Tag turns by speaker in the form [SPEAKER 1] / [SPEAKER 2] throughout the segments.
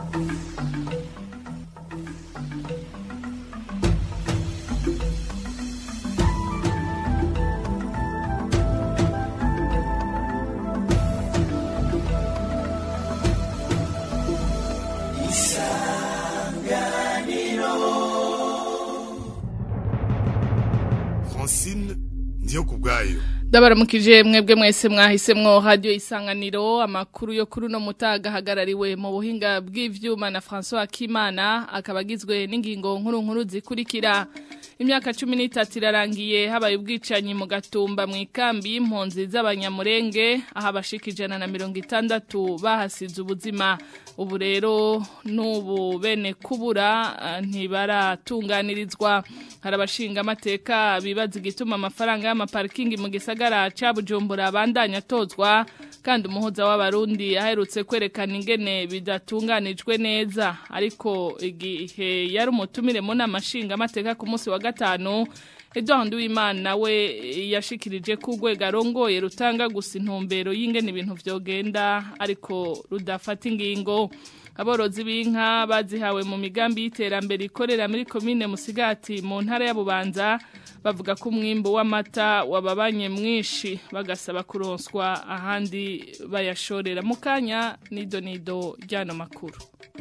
[SPEAKER 1] Ndiyo kubgayo
[SPEAKER 2] Ndabaramukije mwebwe mwese mwahisemwo radio Isanganiro amakuru yo kuri no mutaga hagarariwe mu buhinga bw'ivyuma na François Kimana akabagizwe n'ingingo nkuru zikurikira. Imyaka 13 irarangiye habaye ubwicanyi mu Gatumba mu ikambi y'impunzi z'abanyamurenge aha bashika 160 bahasize ubuzima. Ubu rero n'ubu bene kubura ntibaratunganirizwa. Harabashinga amateka bibaza igituma amafaranga y'amaparking mu gisagara ca Bujumbura bandanya tozwa kandi umuhuza w'abarundi aherutse kwerekana ingene bidatunganijwe neza ariko igihe yari umutumire mu namashinga amateka ku munsi wa gatanu Edouard Uwimana we yashikirije ku rwego arongoye rutanga gusa intumbero y'ingene ibintu vyogenda ariko rudafata ingingo. Aborozi b'inka bazihawe mu migambi y'iterambere ikorera muri commune Musigati mu ntara ya Bubanza bavuga ko umwimbo w'amata wababanye mwinshi bagasaba kuronswa ahandi bayashorera mukanya nido ryano makuru.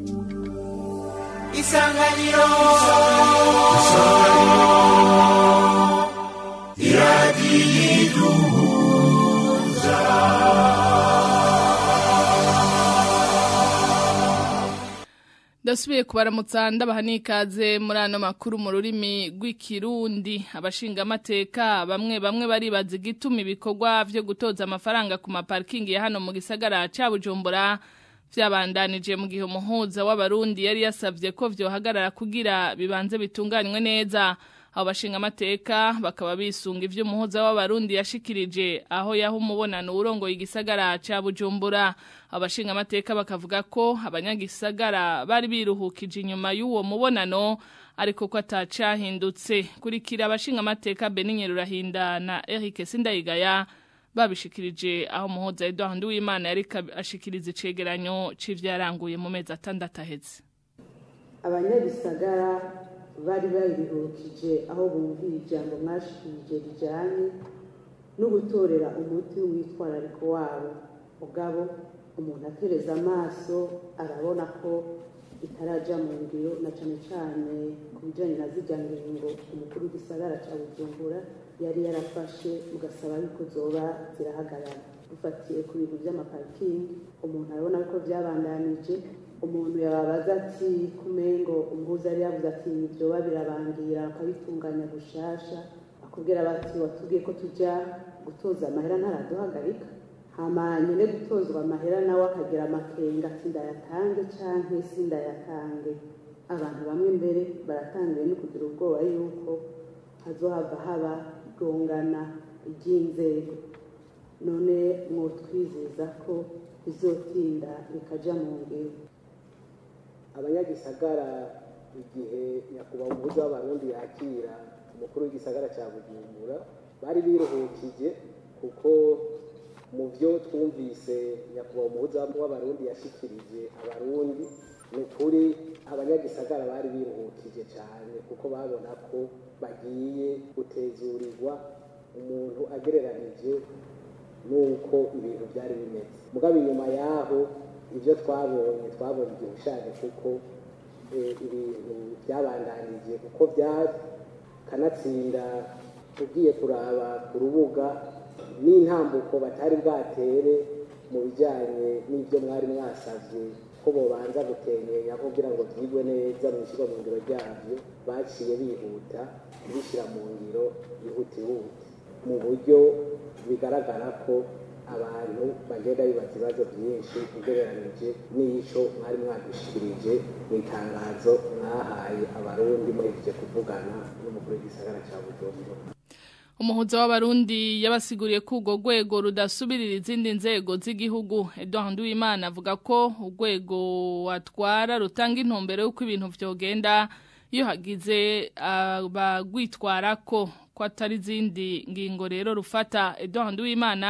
[SPEAKER 3] Isanganiro
[SPEAKER 2] Dasubiye kubaramutsa ndabahanikaze muri ano makuru mu rurimi rw'ikirundi abashinga amateka bamwe baribaza igituma ibikorwa vyo gutoza amafaranga ku maparking ya hano mu gisagara ca Bujumbura vyabandanije mu gihe umuhuza w'abarundi yari yasavye ko vyohagarara kugira bibanze bitunganywe neza. Abo bashinga amateka bakaba bisunga ivyo umuhuza w'abarundi yashikirije aho yaho umubonano urongoye igisagara ca Bujumbura. Abashinga amateka bakavuga ko abanyagisagara bari biruhukije inyuma y'uwo mubonano ariko ko atacahindutse. Kurikira abashinga amateka Benigne Rurahinda na Eric Sindayigaya babishikirije aho umuhuza Edouard Uwimana yari ashikiriza icegeranyo c'ivyaranguye mu mezi 6 aheze.
[SPEAKER 4] Abanyagisagara bari biruhukije aho bumviye ijambo mwashikirije rijanye no gutorera umuti w'itwarariko wabo mugabo umuntu atereza amaso arabona ko itaraja mu ngiro na cane ku bijanye na zijyangingo umukuru w'igisagara ca Bujumbura yari yarafashe mugasaba yuko zoba zirahagarara dufatiye ku bintu by'amaparking umuntu arabona ko byabandanije umuntu yababaza ati kumengo umuhuza yari yavuze ati ibyo babirabangira akabitunganya gushasha akubwira bati watubwiye ko tujya gutoza amahera ntaraduhagarika hama nyine gutozwa amahera nawe akagira amakenga ati ndayatange canke sindayatange. Abantu bamwe mbere baratangiye no kugira ubwoba yuko hazohava haba igongana ry'inzego none mwotwizeza ko bizotinda bikaja mu ngiro.
[SPEAKER 5] Abanyagisagara igihe nyakubahwa umuhuza w'abarundi yakira umukuru w'igisagara cya Bujumbura bari biruhukije kuko mu byo twumvise nyakubahwa umuhuza w'abarundi yashikirije abarundi n'ukuri abanyagisagara bari biruhukije cyane kuko babona ko bagiye gutezurirwa umuntu agereranije nuko ibintu byari bimeze. Mugabo inyuma yaho ibyo twabonye igihe ushaje kuko ibintu byabandanije kuko kanatsinda ugiye kuraba ku rubuga n'intambuko batari bwatere mu bijyanye n'ibyo mwari mwasavye ko bobanza gutenyenya kugira ngo byigwe neza mu ishyirwa mu ngiro ryabyo baciye bihuta bishyira mu ngiro ihutihuti mu buryo bigaragara ko abantu bagenda bibaza ibibazo byinshi ugereranije n'ico mwari mwadushikirije mu itangazo mwahaye abarundi muhejeje kuvugana n'umukuru w'igisagara ca Bujumbura.
[SPEAKER 2] Umuhuza w'abarundi yabasiguriye ko urwo rwego rudasubirira izindi nzego z'igihugu. Edouard Uwimana avuga ko urwego watwara rutanga intumbero y'uko ibintu vyogenda iyo hagize abagwitwara ko atari izindi ngingo rero rufata. Edouard Uwimana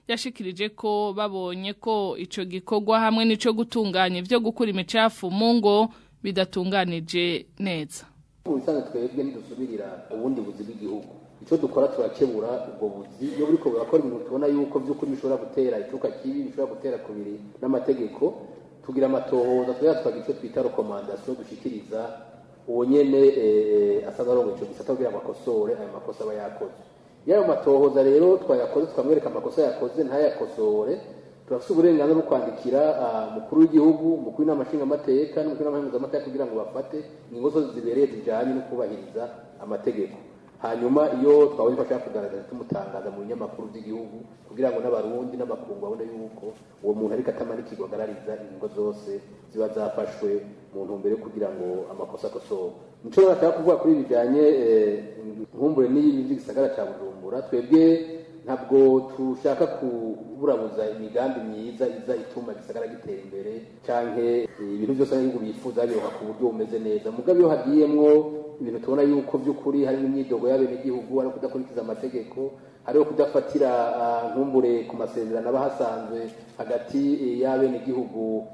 [SPEAKER 2] yashikirije ko babonye ko ico gikorwa hamwe n'ico gutunganya ivyo gukura imicafu mu ngo bidatunganije neza.
[SPEAKER 3] Ubusanzwe twebwe ntidusubirira ubundi buzi bw'igihugu. Ico dukora turakebura ubwo buzi iyo buriko burakora ibintu tubona yuko vy'ukuri bishobora gutera icuka kibi bishobora gutera kubiri n'amategeko tugira amatohoza tukagira ico twita recommandation dushikiriza uwo nyene asanzwe arongoye ico gisata kugira ngo akosore ayo makosa aba yakoze. Yayo matohoza rero twayakoze tukamwereka amakosa yakoze ntayakosore turafite uburenganzira bwo kwandikira mukuru w'igihugu umukuru w'inama nshingamateka n'umukuru w'inama mpuzamategeko kugira ngo bafate ingingo zose zibereye zijanye no kubahiriza amategeko. Hanyuma iyo twabonye ko ashaka kugaragaza tumutangaza mu binyamakuru by'igihugu kugira ngo n'abarundi n'amakungu babone yuko uwo muntu ariko atamanikirwa agarariza ingingo zose ziba zafashwe mu ntumbero kugira ngo amakosa akosorwe. Nico nashaka kuvuga kuri bijanye nkumbure n'iyi gisagara ca Bujumbura twebwe ntabwo tushaka kuburabuza imigambi myiza iza ituma gisagara gitera imbere canke ibintu byose n'ibintu bifuza biroha ku buryo bumeze neza. Mugabe yo hagiyemwo ibintu tubona yuko by'ukuri hari n'imyidogo y'abene gihugu ari kudakurikiza amategeko hariho kudafatira nkumbure ku masezerano abahasanzwe hagati y'abene gihugu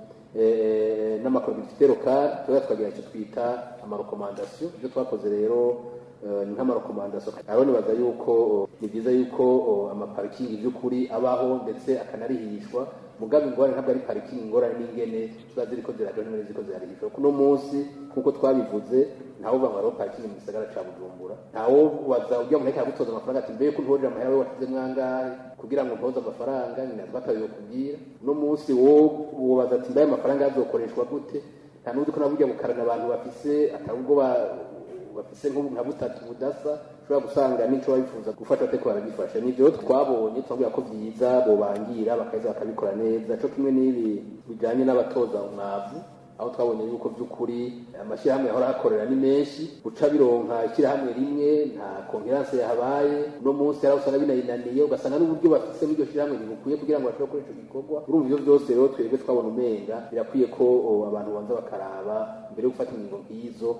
[SPEAKER 3] n'amakomite locale twagira icyo twita amarekomandasiyo. Ibyo twakoze rero nk'amarekomandasiyo aho nibaza yuko ni byiza yuko amaparikingi by'ukuri abaho ndetse akanarihishwa. Mugabe ingorane ntabwo ari parikingi, ingorane n'ingene ziba ziriko ziraje n'ingene ziriko zirarihishwa. Kuno munsi kuko twabivuze ntawo bangaro parikingi mu gisagara ca Bujumbura ntawo waza ujya mu nteka gutoza amafaranga ati mbeye ko ntorira amahera we washize mwangahe kugira ngo ntoze amafaranga nyina batayo kubwira. Uno munsi wo baza ati mbaye amafaranga yazokoreshwa gute nta n'uzi ko naburya bukarana abantu bafise atabwo bafise nka butatu budasa ushobora gusanga n'ico babifuza gufasha ateko barabifasha. Nivyo twabonye twabwira ko vyiza bobangira bakaza bakabikora neza co kimwe n'ibi bijanye n'abatoza umwavu aho twabonye yuko by'ukuri amashyirahamwe yahora akorera ni menshi uca bironka ishyirahamwe rimwe nta konferanse yahabaye. No munsi yari usanga binayinaniye ugasanga n'uburyo bafise muri iryo shyirahamwe ntibukwiye kugira ngo bashobore gukora ico gikorwa. Urumva ivyo byose rero twebwe twabona umenga birakwiye ko abantu banza bakaraba mbere yo gufata ingingo nk'izo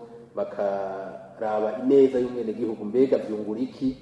[SPEAKER 3] bakaraba ineza y'umwenegihugu mbega vyungura iki.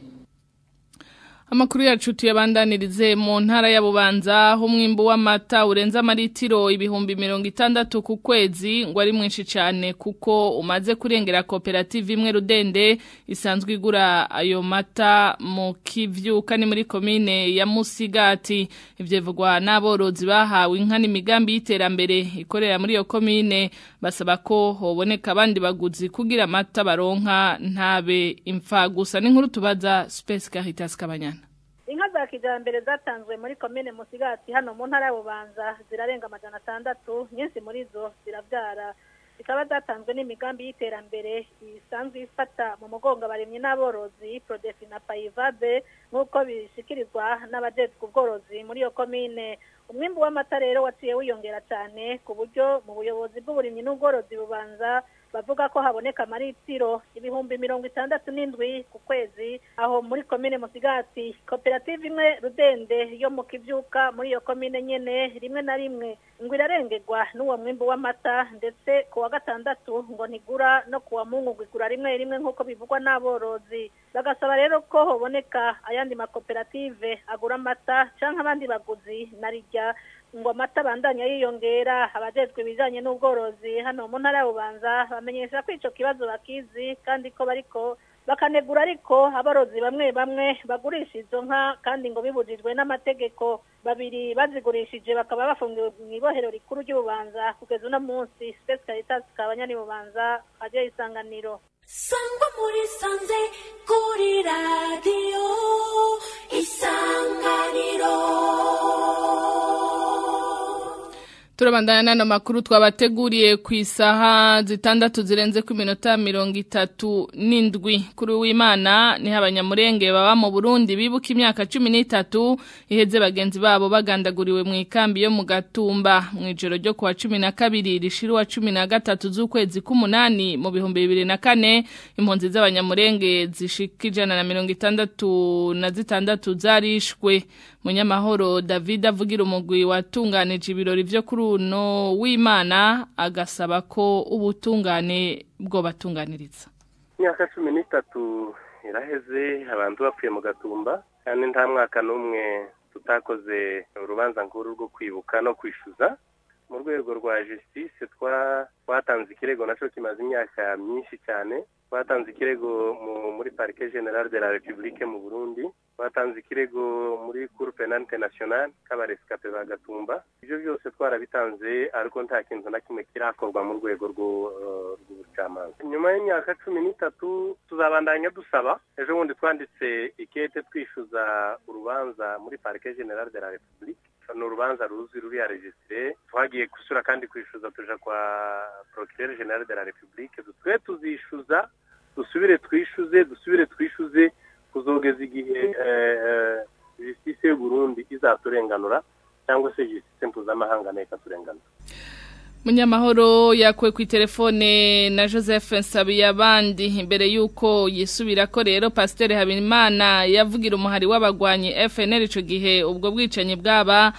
[SPEAKER 2] Amakuru yacu tuyabandanirize mu ntara ya Bubanza aho umwimbu w'amata urenza amaritiro ibihumbi 60 ku kwezi ngo ari mwinshi cyane kuko umaze kurengera koperative imwe Rudende isanzwe igura ayo mata mu Kivyuka ni muri komine ya Musigati. Ivyo bivugwa n'aborozi bahawe inka n'imigambi y'iterambere ikorera muri iyo komine basaba ko hoboneka abandi baguzi kugira amata baronka ntabe imfa gusa. N'inkuru tubaza Space Caritas Kabanyana.
[SPEAKER 6] Inka za kijambere zatanzwe muri komine Musigati hano mu ntara ya Bubanza zirarenga 600, nyinshi muri zo ziravyara. Zikaba zatanzwe n'imigambi y'iterambere isanzwe ifata mu mugongo abaremye n'aborozi Prodefi na Paivabe nk'uko bishikirizwa n'abajejwe ubworozi muri iyo komine. Umwimbu w'amata rero waciye wiyongera cyane ku buryo mu buyobozi bw'uburimyi n'ubworozi Bubanza bavuga ko haboneka amaritiro ibihumbi 67 ku kwezi aho muri komine Musigati. Koperative imwe Rudende yo mu Kivyuka muri iyo komine nyene rimwe na rimwe ngo irarengerwa n'uwo mwimbu w'amata ndetse ku wa gatandatu ngo ntigura no ku wa Mungu igura rimwe rimwe nk'uko bivugwa n'aborozi. Bagasaba rero ko hoboneka ayandi makoperative agura amata canke abandi baguzi narijya ngo amata bandanya yiyongera. Abajejwe bijanye n'ubworozi hano mu ntara ya Bubanza bamenyesha ko ico kibazo bakizi kandi ko bariko bakanegura ariko aborozi bamwe bagurisha izo nka kandi ngo bibujijwe n'amategeko. Babiri bazigurishije bakaba bafungiwe mu ibohero rikuru ry'Ububanza kugeza uno munsi. Space Caritas Kabanyani Bubanza aje Isanganiro.
[SPEAKER 7] Sangwa muri sanze kuri radio Isanganiro.
[SPEAKER 2] Turabandana n'ano makuru twabateguriye ku isaha 6 zirenze ku minota 37 kuri w'Imana ni abanyamurenge baba mu Burundi bibuka imyaka 13 iheze bagenzi babo bagandaguriwe mu ikambi yo mu Gatumba mu ijoro ryo kwa 12 rishirwa 13 z'ukwezi k'umunani mu 2024 impunzi z'abanyamurenge zishika 166 zarishwe. Munyamahoro David avugira umugwi watunganije ibirori vyo kuri uno w'Imana agasaba ko ubutungane bwo batunganiriza.
[SPEAKER 8] Imyaka 13 iraheze abantu bapfuye mu Gatumba kandi nta mwaka n'umwe tutakoze urubanza nkuru rwo kwibuka no kwishyuza mu rwego rwa justice twatanze ikirego naco kimaze imyaka myinshi cyane. Twatanze ikirego muri Parquet General de la République mu Burundi, twatanze ikirego muri Cour Pénale Internationale k'abarescape ba Gatumba. Ibyo byose twarabitanze ariko nta kintu na kimwe kirakorwa mu rwego rw'ubucamanza. Nyuma y'imyaka 13 tuzabandanya dusaba. Ejo bundi twanditse ikete twishyuza urubanza muri Parquet General de la République. N'urubanza ruri registre, twagiye kusura kandi kwishyuza tuja kwa Procureur General de la République. Twe tuzishyuza dusubire twishyuze kuzogeza igihe justice y'u Burundi izaturenganura cyangwa se justice mpuzamahanga nayo ikaturenganura.
[SPEAKER 2] Munyamahoro yakwe ku telefone na Joseph Nsabiyabandi imbere yuko yisubira ko rero Pasteur Habimana yavugira umuhari w'abagwanyi FNL ico gihe ubwo bwicanyi bwaba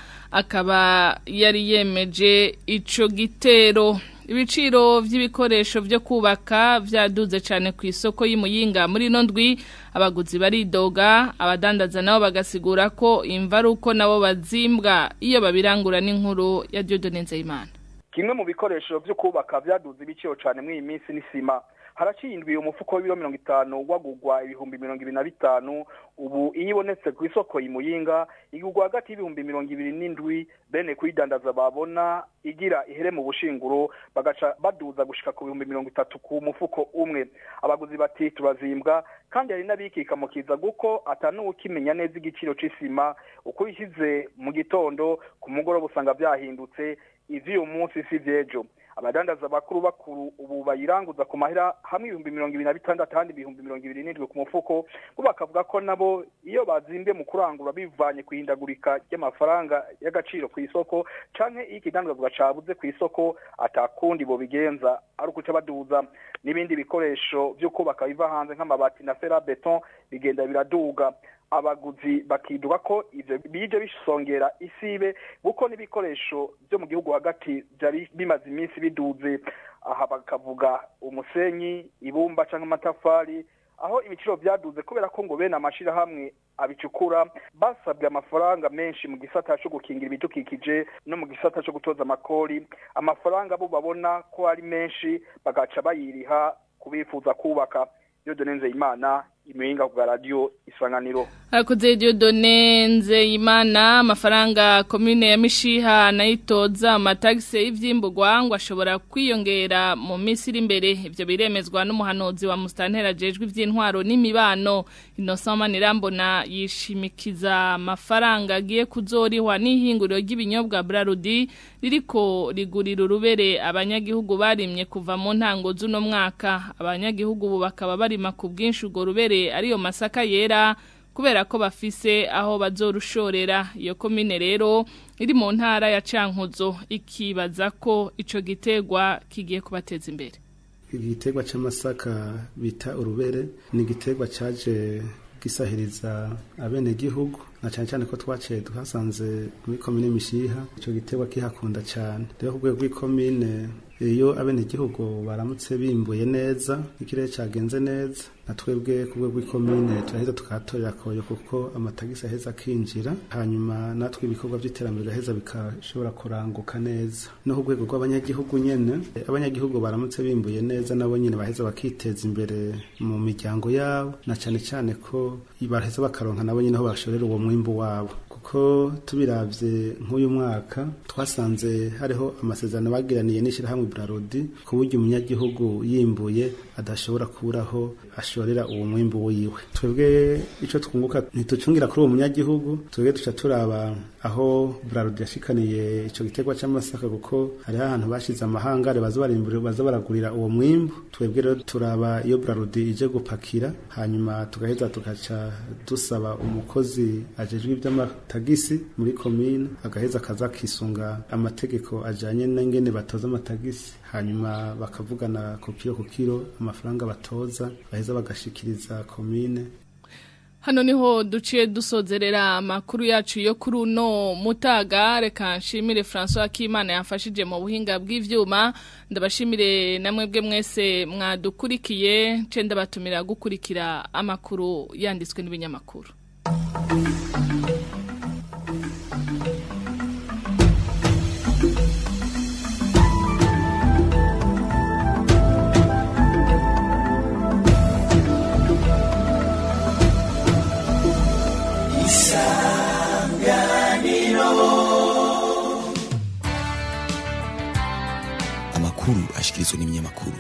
[SPEAKER 2] akaba yari yemeje ico gitero. Ibiciro vy'ibikoresho byo kubaka vyaduze cyane ku isoko y'Imuyinga muri nondwi, abaguzi baridoga, abadandaza nabo bagasigura ko imvaruko nabo bazimbwa iyo babirangura n'inkuru ya Dieudonne Nzeyimana.
[SPEAKER 9] Kimwe mu bikoresho byo kubaka byaduze ibiciro cyane muri iyi minsi n'isima. Haracindwiye umufuko w'ibiro 50 wagugwa ibihumbi 25, ubu iyibonetse ku isoko y'Imuyinga igugwa hagati y'ibihumbi 27 bene kwidandaza babona igira ihere mu bushinguro bagaca baduza gushika ku bihumbi 30 ku mufuko umwe. Abaguzi bati turazimbwa kandi hari nabikika mukiza guko atanu ukimenya neza igiciro c'isima uko ishize mu gitondo ku mugoro busanga byahindutse ivyo umunsi si vyejo. Abadandaza bakuru ubu bayiranguza ku mahera hamwe 26 kandi 27 ku mufuko bo bakavuga ko nabo iyo bazimbye mu kurangura bivanye kuhindagurika y'amafaranga y'agaciro ku isoko canke ikidandazwa cabuze ku isoko atakundi bo bigenza ari ukuca baduza. N'ibindi bikoresho byo kubaka biva hanze nk'amabati na fera beton bigenda biraduga. Abaguzi bakiduga ko ivyo bije bisongera isibe buko n'ibikoresho byo mu gihugu hagati byari bimaze iminsi biduze. Aha bakavuga umusenyi, ibumba canke amatafari, aho ibiciro byaduze kubera ko ngo bene amashira hamwe abicukura basabwe amafaranga menshi mu gisata cyo gukingira ibidukikije no mu gisata cyo gutoza amakori. Amafaranga bo babona ko ari menshi bagaca bayiriha kubifuza kubaka. Dieudonne Nzeyimana, Imuyinga ku radio Isanganiro.
[SPEAKER 2] Akoze Dieudonne Nzeyimana, amafaranga commune ya Mishiha nayitoza amatagisi y'ivyimbugwa ngo ashobora kwiyongera mu minsi iri imbere. Ivyo biremezwa n'umuhanuzi wa Mustantera jejwe ivy'intwaro n'imibano Innocent Manirambona yishimikiza amafaranga agiye kuzorihwa n'ihinguriro ry'ibinyobwa Brarudi ririko rigurira urubere abanyagihugu barimye kuva mu ntango z'uno mwaka. Abanyagihugu ubu bakaba barima ku bwinshi urwo rubere ariyo masaka yera kubera ko bafise aho bazorushorera. Iyo komine rero iri mu ntara ya Cankuzo ikibaza ko ico gitegwa kigiye kubateza imbere.
[SPEAKER 10] Igitegwa c'amasaka bita urubere ni igitegwa caje gisahiriza abene gihugu na cyane ko twaciye duhasanze muri komine Mishiha. Ico gitegwa kihakunda cyane rero ku rwego rw'ikomine iyo abene gihugu baramutse bimbuye neza ikirere cagenze neza na twebwe ku rwego rw'ikomine turaheza tukatorera koyo kuko amatagisi aheza kinjira hanyuma natwe ibikorwa by'iterambere gaheza bikashobora kuranguka neza. No ku rwego rw'abanyagihugu nyene abanyagihugu baramutse bimbuye neza nabo nyene baheza bakiteza imbere mu miryango yabo na cyane ko baraheza bakaronka nabo nyene aho bashorera uwo mwimbu wabo. Kuko tubiravye nk'uyu mwaka twasanze hariho amasezerano bagiraniye n'ishirahamwe Brarudi ku buryo umunyagihugu yimbuye adashobora kuburaho ashorera uwo mwimbu wiwe. Twebwe ico twunguka ntitucungira kuri uwo munyagihugu, twebwe tuca turaba aho Brarudi yashikaniye ico gitegwa c'amasaka kuko hari ahantu bashize amahangare bazobarimbura bazabaragurira uwo mwimbu. Twebwe rero turaba iyo Brarudi ije gupakira hanyuma tugaheza tugaca dusaba umukozi ajejwe iby'amatagisi muri komine agaheza kaza kisunga amategeko ajanye n'ingene batoza amatagisi hanyuma bakavugana ku kilo amafaranga batoza baheza bagashikiriza komine.
[SPEAKER 2] Hano niho duciye dusozerera amakuru yacu yo kuri uno mutaga. Reka nshimire François Kimana yafashije mu buhinga bw'ivyuma. Ndabashimire namwe bwe mwese mwadukurikiye. Cenda batumira gukurikira amakuru yanditswe n'ibinyamakuru.
[SPEAKER 11] amakuru ashikirizwa n'ibinyamakuru.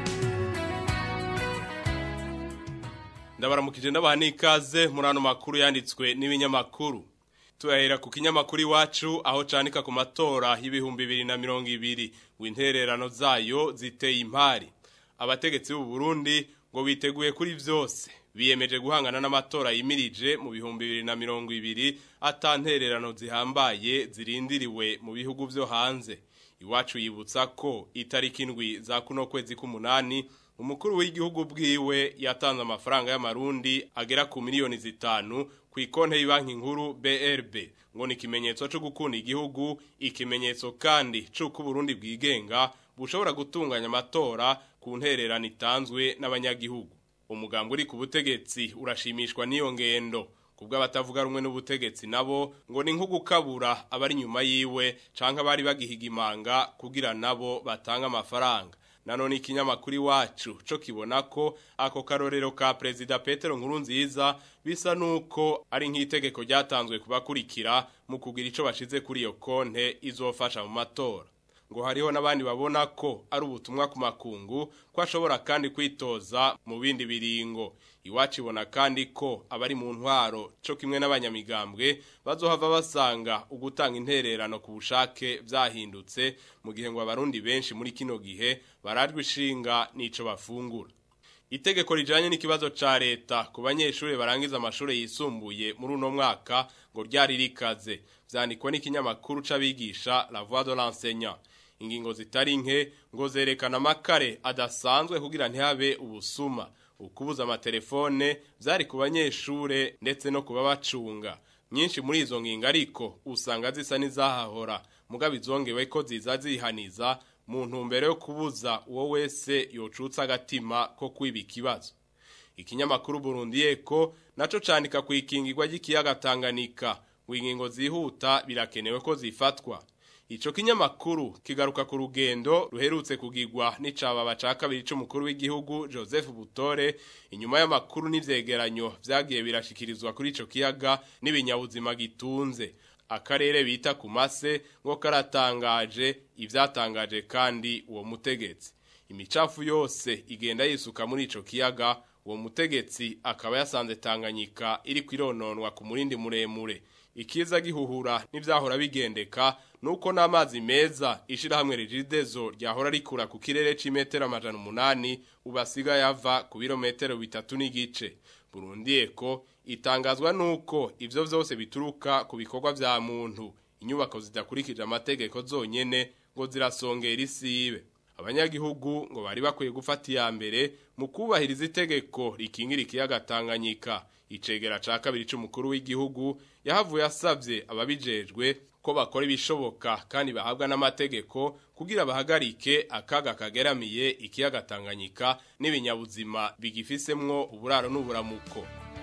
[SPEAKER 12] Ndabaramukije ndabaha n'ikaze muri ano makuru yanditswe n'ibinyamakuru. Turahera ku kinyamakuru iwacu aho canika ku matora y'ibihumbi 2020 wintererano zayo ziteye impari. Abategetsi b'u Burundi ngo biteguye kuri vyose biyemeje guhangana n'amatora yimirije mu bihumbi 2020 atantererano zihambaye zirindiriwe mu bihugu vyo hanze. Iwacu yibutsa ko itariki indwi za kuno kwezi k'umunani umukuru w'igihugu bwiwe yatanze amafaranga y'amarundi agera ku miliyoni 5 ku ikonte y'Ibanki Nkuru BRB ngo ni ikimenyetso cyo gukunda igihugu, ikimenyetso kandi cy'uko Burundi bwigenga bushobora gutunganya amatora ku ntererano itanzwe n'abanyagihugu. Umugambo uri ku butegetsi urashimishwa n'iyo ngendo kubwo abatavuga rumwe n'ubutegetsi nabo ngo ni nk'ugukabura abari nyuma yiwe canke abari bagihiga imanga kugira nabo batanga amafaranga. Nanone ikinyamakuru iwacu co kibona ko ako karorero ka Perezida Petero Nkurunziza bisa nuko ari nk'itegeko ryatanzwe kubakurikira mu kugira ico bashize kuri iyo konte izofasha mu matora. Ngo hariho n'abandi babona ko ari ubutumwa ku makungu ko ashobora kandi kwitoza mu bindi biringo. Iwacu ibona kandi ko abari mu ntwaro co kimwe n'abanyamigambwe bazohava basanga ugutanga intererano ku bushake vyahindutse mu gihe ngo abarundi benshi muri kino gihe barajwe ishinga nico bafungura. Itegeko rijanye n'ikibazo ca leta ku banyeshure barangiza amashure yisumbuye muri uno mwaka ngo ryari rikaze. Vyandikwa n'ikinyamakuru c'abigisha La Voix de l'enseignant. Ingingo zitari nke ngo zerekana amakare adasanzwe kugira ntihabe ubusuma, ukubuza amatelefone vyari ku banyeshure ndetse no kuba bacunga. Nyinshi muri izo ngingo ariko usanga zisa n'izahahora mugabe izongewe ko ziza zihaniza mu ntumbero yo kubuza uwo wese yocutsa agatima ko kwiba ikibazo. Ikinyamakuru Burundi Eko naco candika ku ikingirwa ry'ikiyaga Tanganyika, ingingo zihuta birakenewe ko zifatwa. Ico kinyamakuru kigaruka ku rugendo ruherutse kugirwa n'icababa ca kabiri c'umukuru w'igihugu Joseph Butore inyuma y'amakuru n'ivyegeranyo vyagiye birashikirizwa kuri ico kiyaga n'ibinyabuzima gitunze. Akarere bita ku mase ngo karatangaje ivyatangaje kandi uwo mutegetsi. Imicafu yose igenda yisuka muri ico kiyaga, uwo mutegetsi akaba yasanze Tanganyika iri kwirononwa ku murindi muremure. Ikiza gihuhura n'ivyahora bigendeka nuko n'amazi meza ishirahamwe Regidezo ryahora rikura ku kirere c'imetero 800 ubasiga yava ku birometero 3 n'igice. Burundi Eko itangazwa nuko ivyo vyose bituruka ku bikorwa vya muntu. Inyubako zidakurikije amategeko zonyene ngo zirasongera isibe. Abanyagihugu ngo bari bakwiye gufata iya mbere mu kubahiriza itegeko rikingira ikiyaga Tanganyika. Icegera ca kabiri c'umukuru w'igihugu yahavuye asavye ababijejwe ko bakora ibishoboka kandi bahabwa n'amategeko kugira bahagarike akaga kageramiye ikiyaga Tanganyika n'ibinyabuzima bigifisemwo uburaro n'uburamuko.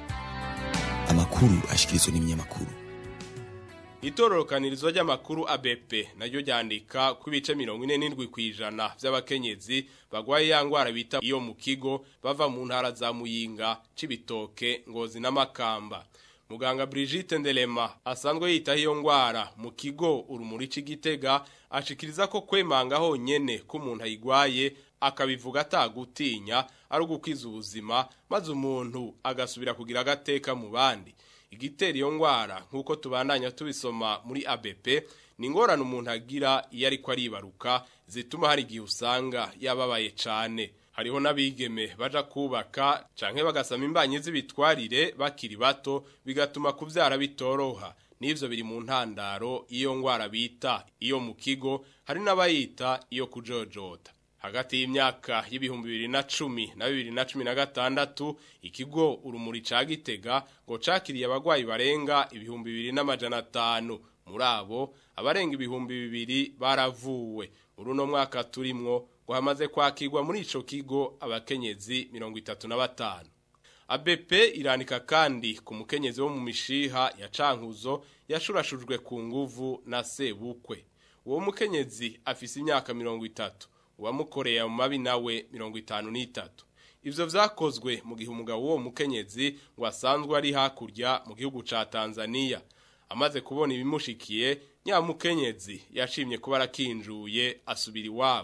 [SPEAKER 11] Amakuru ashikirizwa n'ibinyamakuru.
[SPEAKER 12] Itororokanirizo ry'amakuru ABP naryo ryandika ku bice 47% vy'abakenyezi bagwaye yangwara bita iyo mu kigo bava mu ntara za Muyinga, Cibitoke, Ngozi n'Amakamba. Muganga Brigitte Ndelema asanzwe yitaho iyo ngwara mu kigo Urumuri c'Igitega ashikiriza ko kwemanga honyene ko umuntu ayigwaye akabivuga atagutinya ari ugukwiza ubuzima maze umuntu agasubira kugira agateka mu bandi. Igiteri iyo ngwara nkuko tubandanya tubisoma muri ABP ni ngorane umuntu agira iyo ariko aribaruka zituma hari igihe usanga yababaye cane. Hariho n'abigeme baja kubaka canke bagasama imbanyi z'ibitwarire bakiri bato bigatuma kuvyara bitoroha. Nivyo biri mu ntandaro iyo ngwara bita iyo mu kigo, hari n'abayita iyo kujojota. Hagati y'imyaka y'ibihumbi 2010 na 2016 ikigo Urumuri ca Gitega ngo cakiriye abagwayi barenga ibihumbi 2500. Muri abo abarenga ibihumbi 2000 baravuwe. Muri uno mwaka turimwo ngo hamaze kwakirwa muri ico kigo abakenyezi 35. ABP iranika kandi ku mukenyezi wo mu mishiha ya Cankuzo yashurashujwe ku nguvu na sebukwe. Uwo mukenyezi afise imyaka 30. Uwamukoreye mu mabi nawe 53. Ivyo vyakozwe mu gihe umugabo wo mukenyezi ngo asanzwe ari hakurya mu gihugu ca Tanzania. Amaze kubona ibimushikiye, nyamukenyezi yashimye kuba arakinjuye asubira iwabo.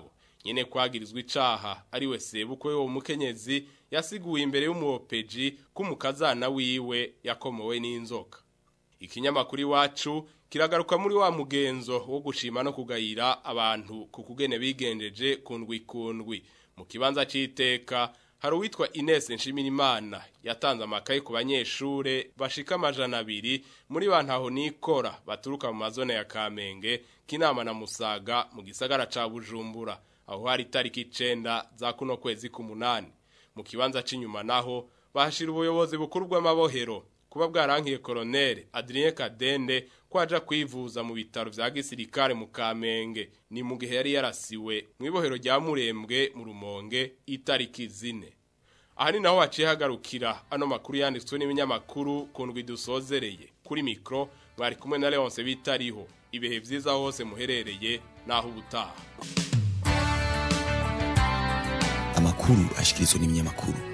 [SPEAKER 12] nyene kwagirizwa icaha ari we sebukwe wo mukenyezi yasiguye imbere y'umuopeji kumukazana wiwe yakomowe n'inzoka. Ikinyamakuru Iwacu kiragaruka muri wa mugenzo wo gushima no kugayira abantu ku kugene bigenjeje kundwi mu kibanza c'iteka. Hari uwitwa Ines Nshimirimana yatanze amakaye ku banyeshure bashika 200 muri bantaho nikora baturuka mu mazone ya Kamenge, Kinama na Musaga mu gisagara ca Bujumbura, aho hari tariki 9 za kuno kwezi ku8. Mu kibanza c'inyuma naho bahashira ubuyobozi bukuru bw'amabohero kuba bwarankiye Colonel Adrien Kadende kwaja kwivuza mu bitaro vya gisirikare mu Kamenge, ni mu gihe yari yarasiwe mu ibohero rya Murembwe mu Rumonge itariki 4. Ahani naho waciye hagarukira ano makuru yanditswe n'ibinyamakuru kundwi dusozereye. Kuri mikro bari kumwe na Leonce Bitariho. Ibihe vyiza hose muherereye naho ubutaha.
[SPEAKER 11] Amakuru ashikirizwa n'ibinyamakuru.